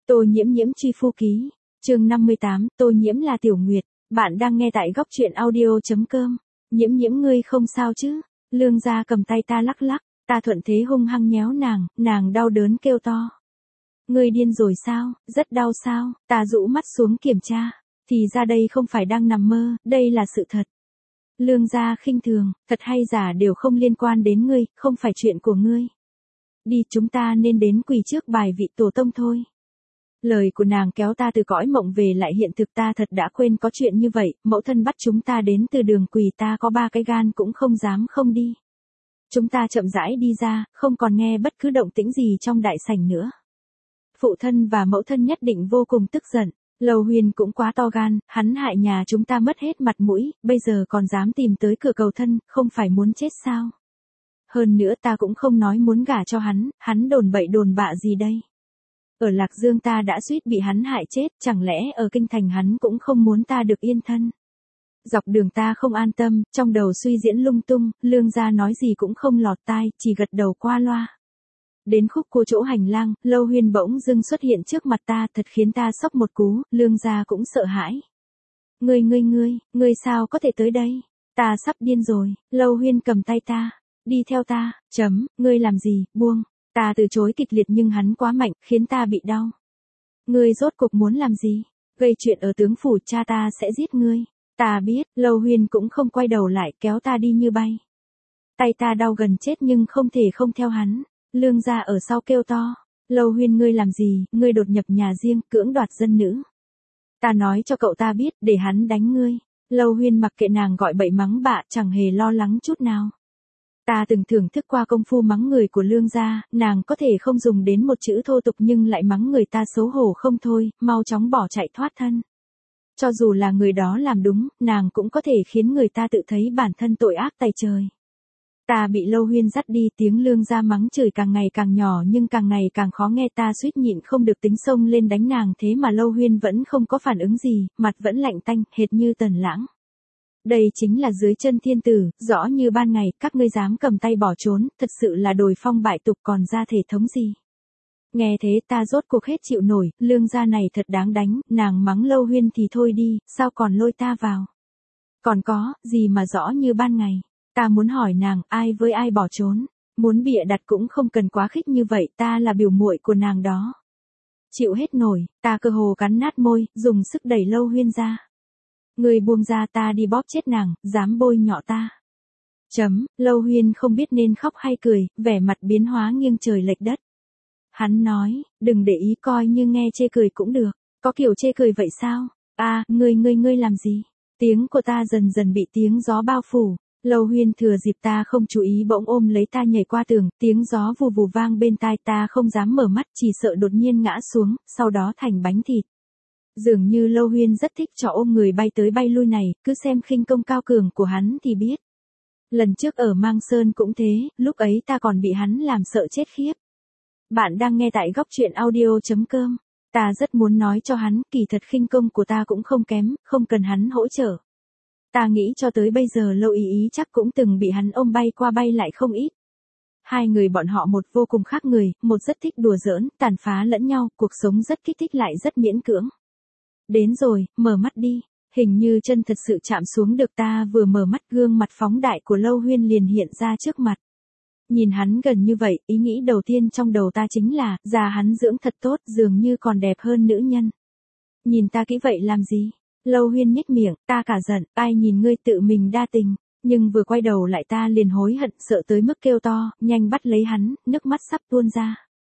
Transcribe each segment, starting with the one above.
Tô Nhiễm nhiễm truy phu ký. Chương 58, Tô Nhiễm là Tiểu Nguyệt. Bạn đang nghe tại góc truyện audio.com. Nhiễm nhiễm ngươi không sao chứ? Lương Gia cầm tay ta lắc lắc, ta thuận thế hung hăng nhéo nàng đau đớn kêu to. Ngươi điên rồi sao, rất đau sao? Ta rũ mắt xuống kiểm tra. Thì ra đây không phải đang nằm mơ, đây là sự thật. Lương Gia khinh thường, thật hay giả đều không liên quan đến ngươi, không phải chuyện của ngươi. Đi, chúng ta nên đến quỳ trước bài vị tổ tông thôi. Lời của nàng kéo ta từ cõi mộng về lại hiện thực, ta thật đã quên có chuyện như vậy, mẫu thân bắt chúng ta đến từ đường quỳ, ta có 3 cái gan cũng không dám không đi. Chúng ta chậm rãi đi ra, không còn nghe bất cứ động tĩnh gì trong đại sảnh nữa. Phụ thân và mẫu thân nhất định vô cùng tức giận. Lầu Huyền cũng quá to gan, hắn hại nhà chúng ta mất hết mặt mũi, bây giờ còn dám tìm tới cửa cầu thân, không phải muốn chết sao? Hơn nữa ta cũng không nói muốn gả cho hắn đồn bậy đồn bạ gì đây? Ở Lạc Dương ta đã suýt bị hắn hại chết, chẳng lẽ ở Kinh Thành hắn cũng không muốn ta được yên thân? Dọc đường ta không an tâm, trong đầu suy diễn lung tung, Lương Gia nói gì cũng không lọt tai, chỉ gật đầu qua loa. Đến khúc cua chỗ hành lang, Lâu Huyên bỗng dưng xuất hiện trước mặt ta, thật khiến ta sốc một cú, Lương Gia cũng sợ hãi. Ngươi sao có thể tới đây? Ta sắp điên rồi. Lâu Huyên cầm tay ta, đi theo ta. Ngươi làm gì, buông. Ta từ chối kịch liệt nhưng hắn quá mạnh, khiến ta bị đau. Ngươi rốt cuộc muốn làm gì? Gây chuyện ở tướng phủ, cha ta sẽ giết ngươi. Ta biết. Lâu Huyên cũng không quay đầu lại, kéo ta đi như bay. Tay ta đau gần chết nhưng không thể không theo hắn. Lương Gia ở sau kêu to. Lâu Huyên, ngươi làm gì? Ngươi đột nhập nhà riêng, cưỡng đoạt dân nữ. Ta nói cho cậu ta biết, để hắn đánh ngươi. Lâu Huyên mặc kệ nàng gọi bậy mắng bạ, chẳng hề lo lắng chút nào. Ta từng thưởng thức qua công phu mắng người của Lương Gia, nàng có thể không dùng đến một chữ thô tục nhưng lại mắng người ta xấu hổ không thôi, mau chóng bỏ chạy thoát thân. Cho dù là người đó làm đúng, nàng cũng có thể khiến người ta tự thấy bản thân tội ác tày trời. Ta bị Lâu Huyên dắt đi, tiếng Lương Gia mắng chửi càng ngày càng nhỏ nhưng càng ngày càng khó nghe, ta suýt nhịn không được tính xông lên đánh nàng, thế mà Lâu Huyên vẫn không có phản ứng gì, mặt vẫn lạnh tanh, hệt như Tần Lãng. Đây chính là dưới chân thiên tử, rõ như ban ngày, các ngươi dám cầm tay bỏ trốn, thật sự là đồi phong bại tục còn ra thể thống gì. Nghe thế ta rốt cuộc hết chịu nổi, Lương Gia này thật đáng đánh, nàng mắng Lâu Huyên thì thôi đi, sao còn lôi ta vào. Còn có, gì mà rõ như ban ngày. Ta muốn hỏi nàng, ai với ai bỏ trốn, muốn bịa đặt cũng không cần quá khích như vậy, ta là biểu muội của nàng đó. Chịu hết nổi, ta cơ hồ cắn nát môi, dùng sức đẩy Lâu Huyên ra. Người buông ra, ta đi bóp chết nàng, dám bôi nhọ ta. Lâu Huyên không biết nên khóc hay cười, vẻ mặt biến hóa nghiêng trời lệch đất. Hắn nói, đừng để ý, coi như nghe chê cười cũng được. Có kiểu chê cười vậy sao? Ngươi làm gì? Tiếng của ta dần dần bị tiếng gió bao phủ. Lâu Huyên thừa dịp ta không chú ý bỗng ôm lấy ta nhảy qua tường, tiếng gió vù vù vang bên tai, ta không dám mở mắt, chỉ sợ đột nhiên ngã xuống, sau đó thành bánh thịt. Dường như Lâu Huyên rất thích trò ôm người bay tới bay lui này, cứ xem khinh công cao cường của hắn thì biết. Lần trước ở Mang Sơn cũng thế, lúc ấy ta còn bị hắn làm sợ chết khiếp. Bạn đang nghe tại góc truyện audio.com. Ta rất muốn nói cho hắn, kỳ thật khinh công của ta cũng không kém, không cần hắn hỗ trợ. Ta nghĩ cho tới bây giờ Lâu Ý chắc cũng từng bị hắn ôm bay qua bay lại không ít. Hai người bọn họ một vô cùng khác người, một rất thích đùa giỡn, tàn phá lẫn nhau, cuộc sống rất kích thích lại rất miễn cưỡng. Đến rồi, mở mắt đi. Hình như chân thật sự chạm xuống được, ta vừa mở mắt, gương mặt phóng đại của Lâu Huyên liền hiện ra trước mặt. Nhìn hắn gần như vậy, ý nghĩ đầu tiên trong đầu ta chính là, già hắn dưỡng thật tốt, dường như còn đẹp hơn nữ nhân. Nhìn ta kỹ vậy làm gì? Lâu Huyên nhếch miệng, ta cả giận, ai nhìn ngươi tự mình đa tình, nhưng vừa quay đầu lại ta liền hối hận, sợ tới mức kêu to, nhanh bắt lấy hắn, nước mắt sắp tuôn ra.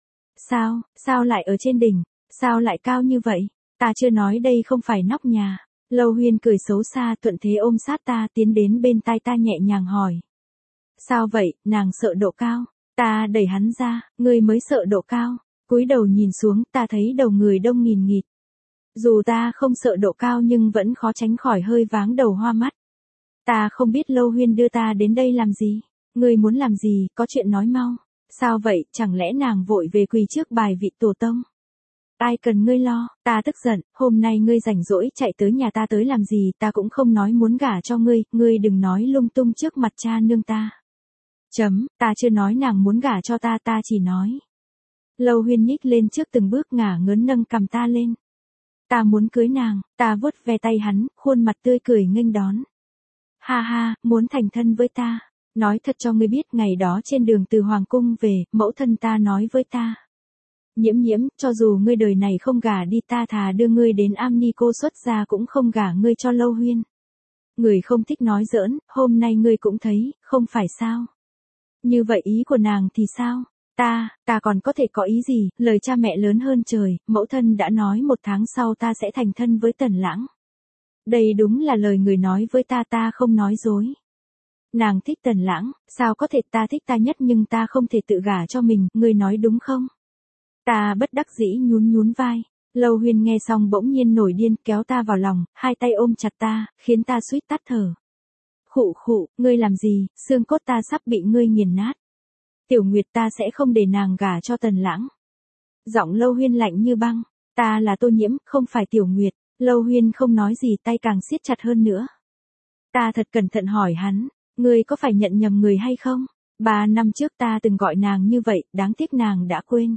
Sao lại ở trên đỉnh, sao lại cao như vậy? Ta chưa nói đây không phải nóc nhà. Lâu Huyên cười xấu xa, thuận thế ôm sát ta, tiến đến bên tai ta nhẹ nhàng hỏi. Sao vậy, nàng sợ độ cao? Ta đẩy hắn ra, ngươi mới sợ độ cao. Cúi đầu nhìn xuống, ta thấy đầu người đông nghìn nghịt. Dù ta không sợ độ cao nhưng vẫn khó tránh khỏi hơi váng đầu hoa mắt. Ta không biết Lâu Huyên đưa ta đến đây làm gì. Ngươi muốn làm gì, có chuyện nói mau. Sao vậy, chẳng lẽ nàng vội về quỳ trước bài vị tổ tông? Ai cần ngươi lo, ta tức giận, hôm nay ngươi rảnh rỗi chạy tới nhà ta tới làm gì, ta cũng không nói muốn gả cho ngươi đừng nói lung tung trước mặt cha nương ta. Ta chưa nói nàng muốn gả cho ta, ta chỉ nói. Lâu Huyên nhích lên trước từng bước ngả ngớn nâng cằm ta lên. Ta muốn cưới nàng, ta vuốt ve tay hắn, khuôn mặt tươi cười nghênh đón. Ha ha, muốn thành thân với ta. Nói thật cho ngươi biết, ngày đó trên đường từ Hoàng Cung về, mẫu thân ta nói với ta. Nhiễm nhiễm, cho dù ngươi đời này không gả đi, ta thà đưa ngươi đến Am Ni Cô xuất gia cũng không gả ngươi cho Lâu Huyên. Người không thích nói giỡn, hôm nay ngươi cũng thấy, không phải sao? Như vậy ý của nàng thì sao? Ta còn có thể có ý gì, lời cha mẹ lớn hơn trời, mẫu thân đã nói 1 tháng sau ta sẽ thành thân với Tần Lãng. Đây đúng là lời người nói với ta không nói dối. Nàng thích Tần Lãng, sao có thể, ta thích ta nhất nhưng ta không thể tự gả cho mình, ngươi nói đúng không? Ta bất đắc dĩ nhún vai. Lâu Huyên nghe xong bỗng nhiên nổi điên, kéo ta vào lòng, hai tay ôm chặt ta, khiến ta suýt tắt thở. Khụ khụ, ngươi làm gì, xương cốt ta sắp bị ngươi nghiền nát. Tiểu Nguyệt, ta sẽ không để nàng gả cho Tần Lãng. Giọng Lâu Huyên lạnh như băng. Ta là Tô Nhiễm, không phải Tiểu Nguyệt. Lâu Huyên không nói gì, tay càng siết chặt hơn nữa. Ta thật cẩn thận hỏi hắn, ngươi có phải nhận nhầm người hay không? 3 năm trước ta từng gọi nàng như vậy, đáng tiếc nàng đã quên.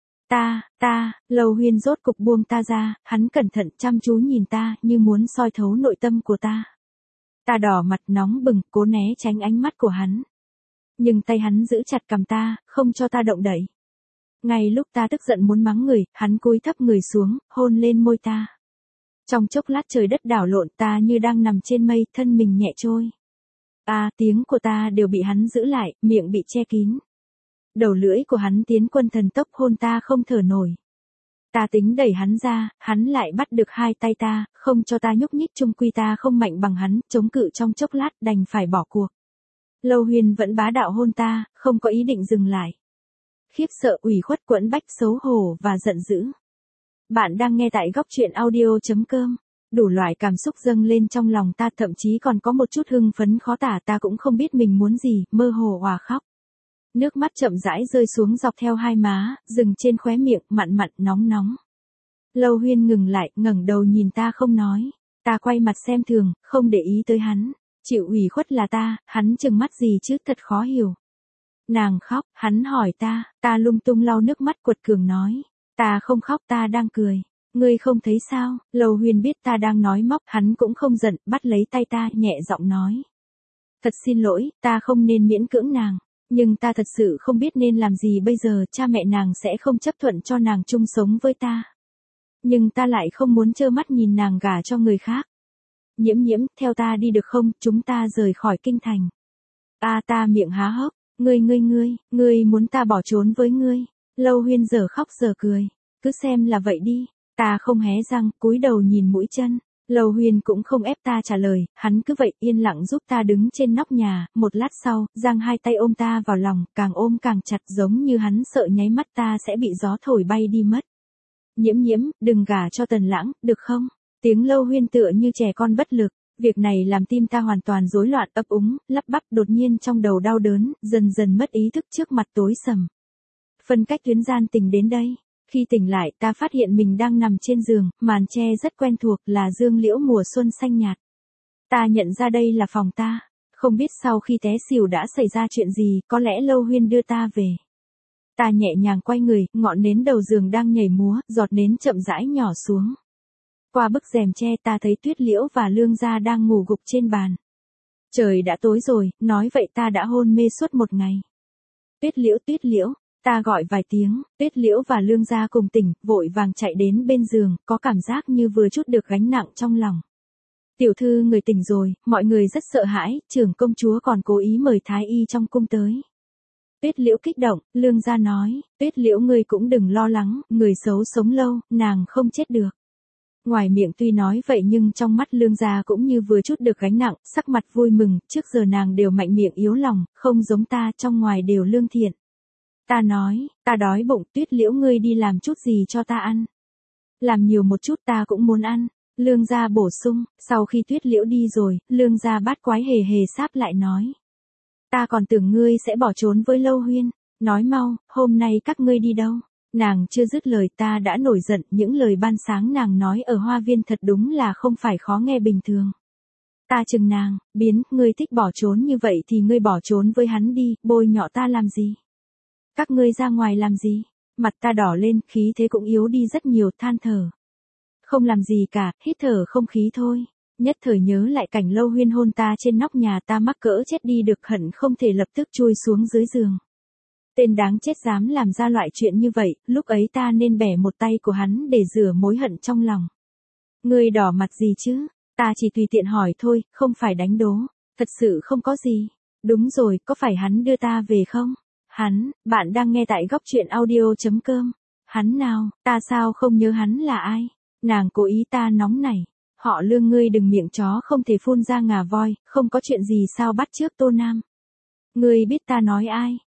Lâu Huyên rốt cục buông ta ra, hắn cẩn thận chăm chú nhìn ta như muốn soi thấu nội tâm của ta. Ta đỏ mặt nóng bừng, cố né tránh ánh mắt của hắn. Nhưng tay hắn giữ chặt cằm ta, không cho ta động đậy. Ngay lúc ta tức giận muốn mắng người, hắn cúi thấp người xuống, hôn lên môi ta. Trong chốc lát trời đất đảo lộn, ta như đang nằm trên mây, thân mình nhẹ trôi. Tiếng của ta đều bị hắn giữ lại, miệng bị che kín. Đầu lưỡi của hắn tiến quân thần tốc hôn ta không thở nổi. Ta tính đẩy hắn ra, hắn lại bắt được hai tay ta, không cho ta nhúc nhích, chung quy ta không mạnh bằng hắn, chống cự trong chốc lát đành phải bỏ cuộc. Lâu Huyên vẫn bá đạo hôn ta, không có ý định dừng lại. Khiếp sợ, ủy khuất, quẫn bách, xấu hổ và giận dữ. Bạn đang nghe tại góc truyện audio.com. Đủ loại cảm xúc dâng lên trong lòng ta, thậm chí còn có một chút hưng phấn khó tả, ta cũng không biết mình muốn gì, mơ hồ òa khóc. Nước mắt chậm rãi rơi xuống dọc theo hai má, dừng trên khóe miệng, mặn mặn, nóng nóng. Lâu Huyên ngừng lại, ngẩng đầu nhìn ta không nói. Ta quay mặt xem thường, không để ý tới hắn. Chịu ủy khuất là ta, hắn trừng mắt gì chứ, thật khó hiểu. Nàng khóc, hắn hỏi ta lung tung lau nước mắt quật cường nói. Ta không khóc, ta đang cười. Ngươi không thấy sao? Lâu Huyên biết ta đang nói móc, hắn cũng không giận, bắt lấy tay ta, nhẹ giọng nói. Thật xin lỗi, ta không nên miễn cưỡng nàng. Nhưng ta thật sự không biết nên làm gì bây giờ, cha mẹ nàng sẽ không chấp thuận cho nàng chung sống với ta. Nhưng ta lại không muốn trơ mắt nhìn nàng gả cho người khác. Nhiễm nhiễm, theo ta đi được không, chúng ta rời khỏi kinh thành. Ta miệng há hốc, ngươi muốn ta bỏ trốn với ngươi. Lâu Huyên giờ khóc giờ cười, cứ xem là vậy đi. Ta không hé răng, cúi đầu nhìn mũi chân. Lâu Huyên cũng không ép ta trả lời, hắn cứ vậy yên lặng giúp ta đứng trên nóc nhà, một lát sau, giang hai tay ôm ta vào lòng, càng ôm càng chặt, giống như hắn sợ nháy mắt ta sẽ bị gió thổi bay đi mất. Nhiễm nhiễm, đừng gả cho Tần Lãng, được không? Tiếng Lâu Huyên tựa như trẻ con bất lực, việc này làm tim ta hoàn toàn rối loạn, ấp úng, lắp bắp, đột nhiên trong đầu đau đớn, dần dần mất ý thức, trước mặt tối sầm. Phân cách tuyến gian tình đến đây. Khi tỉnh lại, ta phát hiện mình đang nằm trên giường, màn che rất quen thuộc, là dương liễu mùa xuân xanh nhạt. Ta nhận ra đây là phòng ta. Không biết sau khi té xỉu đã xảy ra chuyện gì, có lẽ Lâu Huyên đưa ta về. Ta nhẹ nhàng quay người, ngọn nến đầu giường đang nhảy múa, giọt nến chậm rãi nhỏ xuống. Qua bức rèm che ta thấy Tuyết Liễu và Lương Gia đang ngủ gục trên bàn. Trời đã tối rồi, nói vậy ta đã hôn mê suốt một ngày. Tuyết Liễu. Ta gọi vài tiếng, Tuyết Liễu và Lương Gia cùng tỉnh, vội vàng chạy đến bên giường, có cảm giác như vừa trút được gánh nặng trong lòng. Tiểu thư người tỉnh rồi, mọi người rất sợ hãi, trưởng công chúa còn cố ý mời thái y trong cung tới. Tuyết Liễu kích động, Lương Gia nói, Tuyết Liễu ngươi cũng đừng lo lắng, người xấu sống lâu, nàng không chết được. Ngoài miệng tuy nói vậy nhưng trong mắt Lương Gia cũng như vừa trút được gánh nặng, sắc mặt vui mừng, trước giờ nàng đều mạnh miệng yếu lòng, không giống ta, trong ngoài đều lương thiện. Ta nói, ta đói bụng, Tuyết Liễu ngươi đi làm chút gì cho ta ăn. Làm nhiều một chút ta cũng muốn ăn. Lương Gia bổ sung, sau khi Tuyết Liễu đi rồi, Lương Gia bát quái hề hề sáp lại nói. Ta còn tưởng ngươi sẽ bỏ trốn với Lâu Huyên. Nói mau, hôm nay các ngươi đi đâu? Nàng chưa dứt lời ta đã nổi giận, những lời ban sáng nàng nói ở hoa viên thật đúng là không phải khó nghe bình thường. Ta chừng nàng, ngươi thích bỏ trốn như vậy thì ngươi bỏ trốn với hắn đi, bôi nhọ ta làm gì? Các ngươi ra ngoài làm gì? Mặt ta đỏ lên, khí thế cũng yếu đi rất nhiều, than thở. Không làm gì cả, hít thở không khí thôi. Nhất thời nhớ lại cảnh Lâu Huyên hôn ta trên nóc nhà, ta mắc cỡ chết đi được, hận không thể lập tức chui xuống dưới giường. Tên đáng chết dám làm ra loại chuyện như vậy, lúc ấy ta nên bẻ một tay của hắn để rửa mối hận trong lòng. Ngươi đỏ mặt gì chứ? Ta chỉ tùy tiện hỏi thôi, không phải đánh đố. Thật sự không có gì. Đúng rồi, có phải hắn đưa ta về không? Hắn, bạn đang nghe tại góc truyện audio.com. Hắn nào, ta sao không nhớ hắn là ai? Nàng cố ý, ta nóng nảy. Họ Lương, ngươi đừng miệng chó không thể phun ra ngà voi, không có chuyện gì sao bắt trước Tô Nam. Ngươi biết ta nói ai?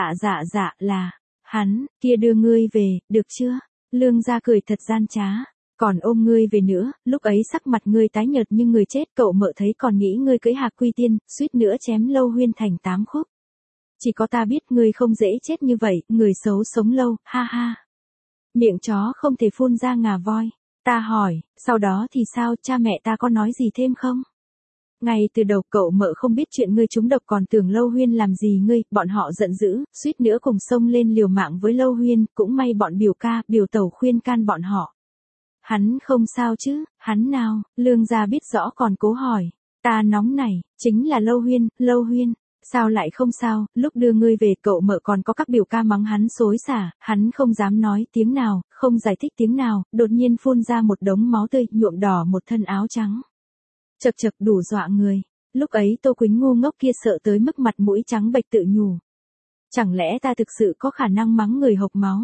Dạ là, hắn, kia đưa ngươi về, được chưa? Lương gia cười thật gian trá. Còn ôm ngươi về nữa, lúc ấy sắc mặt ngươi tái nhợt như người chết, cậu mợ thấy còn nghĩ ngươi cưỡi Hạc Quy Tiên, suýt nữa chém Lâu Huyên thành 8 khúc. Chỉ có ta biết ngươi không dễ chết như vậy, người xấu sống lâu, ha ha. Miệng chó không thể phun ra ngà voi. Ta hỏi, sau đó thì sao, cha mẹ ta có nói gì thêm không? Ngay từ đầu cậu mợ không biết chuyện ngươi trúng độc, còn tưởng Lâu Huyên làm gì ngươi, bọn họ giận dữ, suýt nữa cùng xông lên liều mạng với Lâu Huyên, cũng may bọn biểu ca, biểu tẩu khuyên can bọn họ. Hắn không sao chứ? Hắn nào? Lương gia biết rõ còn cố hỏi. Ta nóng này, chính là Lâu Huyên. Sao lại không sao, lúc đưa ngươi về cậu mợ còn có các biểu ca mắng hắn xối xả, hắn không dám nói tiếng nào, không giải thích tiếng nào, đột nhiên phun ra một đống máu tươi, nhuộm đỏ một thân áo trắng. Chật chật, đủ dọa người. Lúc ấy Tô Quýnh ngu ngốc kia sợ tới mức mặt mũi trắng bệch tự nhủ. Chẳng lẽ ta thực sự có khả năng mắng người hộc máu?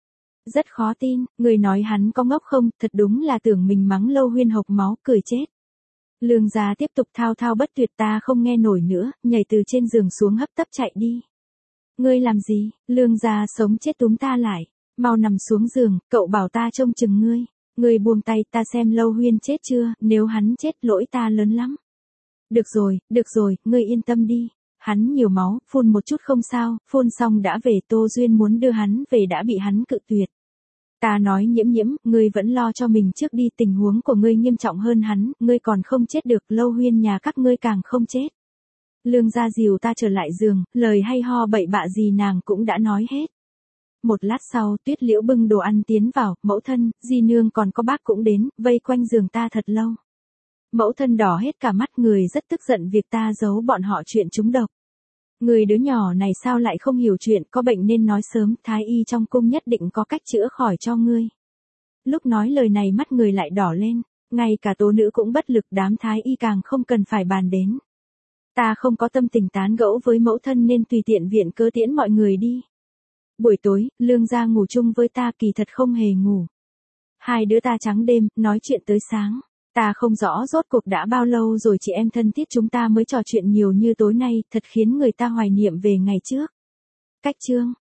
Rất khó tin, người nói hắn có ngốc không, thật đúng là tưởng mình mắng Lâu Huyên hộc máu, cười chết. Lương gia tiếp tục thao thao bất tuyệt, ta không nghe nổi nữa, nhảy từ trên giường xuống hấp tấp chạy đi. Ngươi làm gì? Lương gia sống chết túm ta lại. Mau nằm xuống giường, cậu bảo ta trông chừng ngươi. Ngươi buông tay, ta xem Lâu Huyên chết chưa, nếu hắn chết lỗi ta lớn lắm. Được rồi, ngươi yên tâm đi. Hắn nhiều máu, phun một chút không sao, phun xong đã về. Tô Duyên muốn đưa hắn về đã bị hắn cự tuyệt. Ta nói Nhiễm, ngươi vẫn lo cho mình trước đi, tình huống của ngươi nghiêm trọng hơn hắn, ngươi còn không chết được, Lâu Huyên nhà các ngươi càng không chết. Lương gia dìu ta trở lại giường, lời hay ho bậy bạ gì nàng cũng đã nói hết. Một lát sau, Tuyết Liễu bưng đồ ăn tiến vào, mẫu thân, di nương còn có bác cũng đến, vây quanh giường ta thật lâu. Mẫu thân đỏ hết cả mắt, người rất tức giận việc ta giấu bọn họ chuyện trúng độc. Người đứa nhỏ này sao lại không hiểu chuyện, có bệnh nên nói sớm, thái y trong cung nhất định có cách chữa khỏi cho ngươi. Lúc nói lời này mắt người lại đỏ lên, ngay cả tố nữ cũng bất lực, đám thái y càng không cần phải bàn đến. Ta không có tâm tình tán gẫu với mẫu thân nên tùy tiện viện cớ tiễn mọi người đi. Buổi tối, Lương gia ngủ chung với ta, kỳ thật không hề ngủ. Hai đứa ta trắng đêm, nói chuyện tới sáng. Ta không rõ rốt cuộc đã bao lâu rồi chị em thân thiết chúng ta mới trò chuyện nhiều như tối nay, thật khiến người ta hoài niệm về ngày trước. Cách chương